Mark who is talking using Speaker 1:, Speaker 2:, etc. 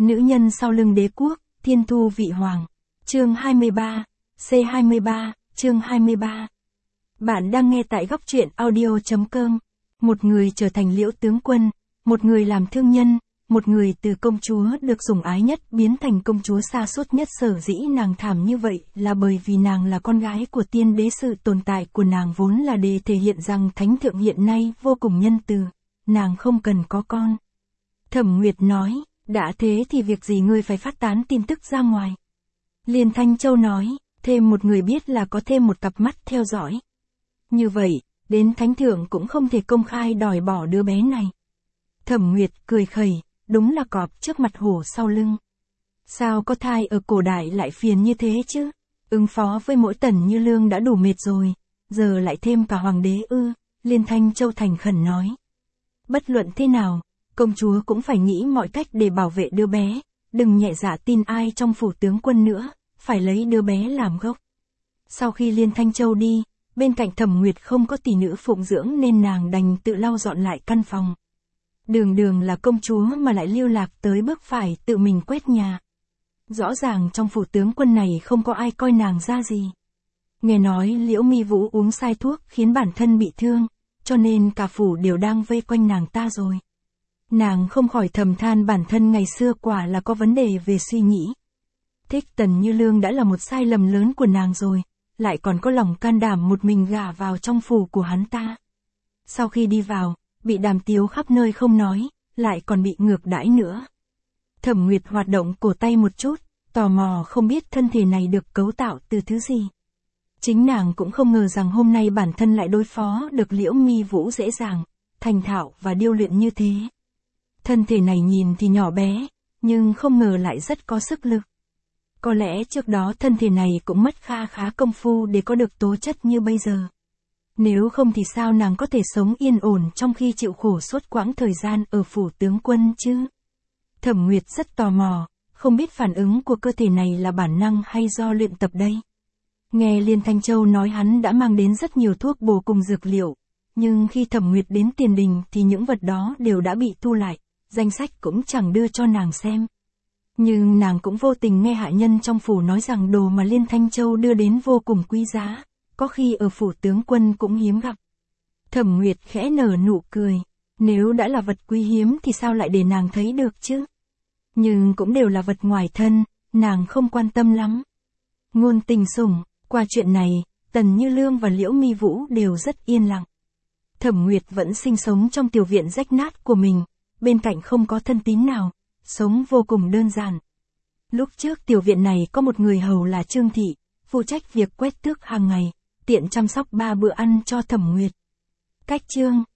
Speaker 1: Nữ nhân sau lưng đế quốc, thiên thu vị hoàng. Chương 23, C23, chương 23. Bạn đang nghe tại góc truyện audio.com. Một người trở thành Liễu tướng quân, một người làm thương nhân, một người từ công chúa được sủng ái nhất biến thành công chúa sa sút nhất. Sở dĩ nàng thảm như vậy là bởi vì nàng là con gái của tiên đế. Sự tồn tại của nàng vốn là để thể hiện rằng thánh thượng hiện nay vô cùng nhân từ, nàng không cần có con. Thẩm Nguyệt nói, đã thế thì việc gì ngươi phải phát tán tin tức ra ngoài. Liên Thanh Châu nói, thêm một người biết là có thêm một cặp mắt theo dõi. Như vậy, đến thánh thượng cũng không thể công khai đòi bỏ đứa bé này. Thẩm Nguyệt cười khẩy, đúng là cọp trước mặt hổ sau lưng. Sao có thai ở cổ đại lại phiền như thế chứ? Ứng phó với mỗi Tần Như Lương đã đủ mệt rồi, giờ lại thêm cả hoàng đế ư? Liên Thanh Châu thành khẩn nói. Bất luận thế nào, công chúa cũng phải nghĩ mọi cách để bảo vệ đứa bé, đừng nhẹ dạ tin ai trong phủ tướng quân nữa, phải lấy đứa bé làm gốc. Sau khi Liên Thanh Châu đi, bên cạnh Thẩm Nguyệt không có tỷ nữ phụng dưỡng nên nàng đành tự lau dọn lại căn phòng. Đường đường là công chúa mà lại lưu lạc tới bước phải tự mình quét nhà. Rõ ràng trong phủ tướng quân này không có ai coi nàng ra gì. Nghe nói Liễu Mi Vũ uống sai thuốc khiến bản thân bị thương, cho nên cả phủ đều đang vây quanh nàng ta rồi. Nàng không khỏi thầm than bản thân ngày xưa quả là có vấn đề về suy nghĩ. Thích Tần Như Lương đã là một sai lầm lớn của nàng rồi, lại còn có lòng can đảm một mình gả vào trong phủ của hắn ta. Sau khi đi vào, bị đàm tiếu khắp nơi không nói, lại còn bị ngược đãi nữa. Thẩm Nguyệt hoạt động cổ tay một chút, tò mò không biết thân thể này được cấu tạo từ thứ gì. Chính nàng cũng không ngờ rằng hôm nay bản thân lại đối phó được Liễu Mi Vũ dễ dàng, thành thạo và điêu luyện như thế. Thân thể này nhìn thì nhỏ bé, nhưng không ngờ lại rất có sức lực. Có lẽ trước đó thân thể này cũng mất kha khá công phu để có được tố chất như bây giờ. Nếu không thì sao nàng có thể sống yên ổn trong khi chịu khổ suốt quãng thời gian ở phủ tướng quân chứ? Thẩm Nguyệt rất tò mò, không biết phản ứng của cơ thể này là bản năng hay do luyện tập đây. Nghe Liên Thanh Châu nói hắn đã mang đến rất nhiều thuốc bổ cùng dược liệu, nhưng khi Thẩm Nguyệt đến tiền đình thì những vật đó đều đã bị thu lại, danh sách cũng chẳng đưa cho nàng xem. Nhưng nàng cũng vô tình nghe hạ nhân trong phủ nói rằng đồ mà Liên Thanh Châu đưa đến vô cùng quý giá, có khi ở phủ tướng quân cũng hiếm gặp. Thẩm Nguyệt khẽ nở nụ cười, nếu đã là vật quý hiếm thì sao lại để nàng thấy được chứ? Nhưng cũng đều là vật ngoài thân, nàng không quan tâm lắm. Ngôn tình sủng, qua chuyện này, Tần Như Lương và Liễu Mi Vũ đều rất yên lặng. Thẩm Nguyệt vẫn sinh sống trong tiểu viện rách nát của mình, bên cạnh không có thân tín nào, sống vô cùng đơn giản. Lúc trước tiểu viện này có một người hầu là Trương Thị, phụ trách việc quét tước hàng ngày, tiện chăm sóc 3 bữa ăn cho Thẩm Nguyệt. Cách Trương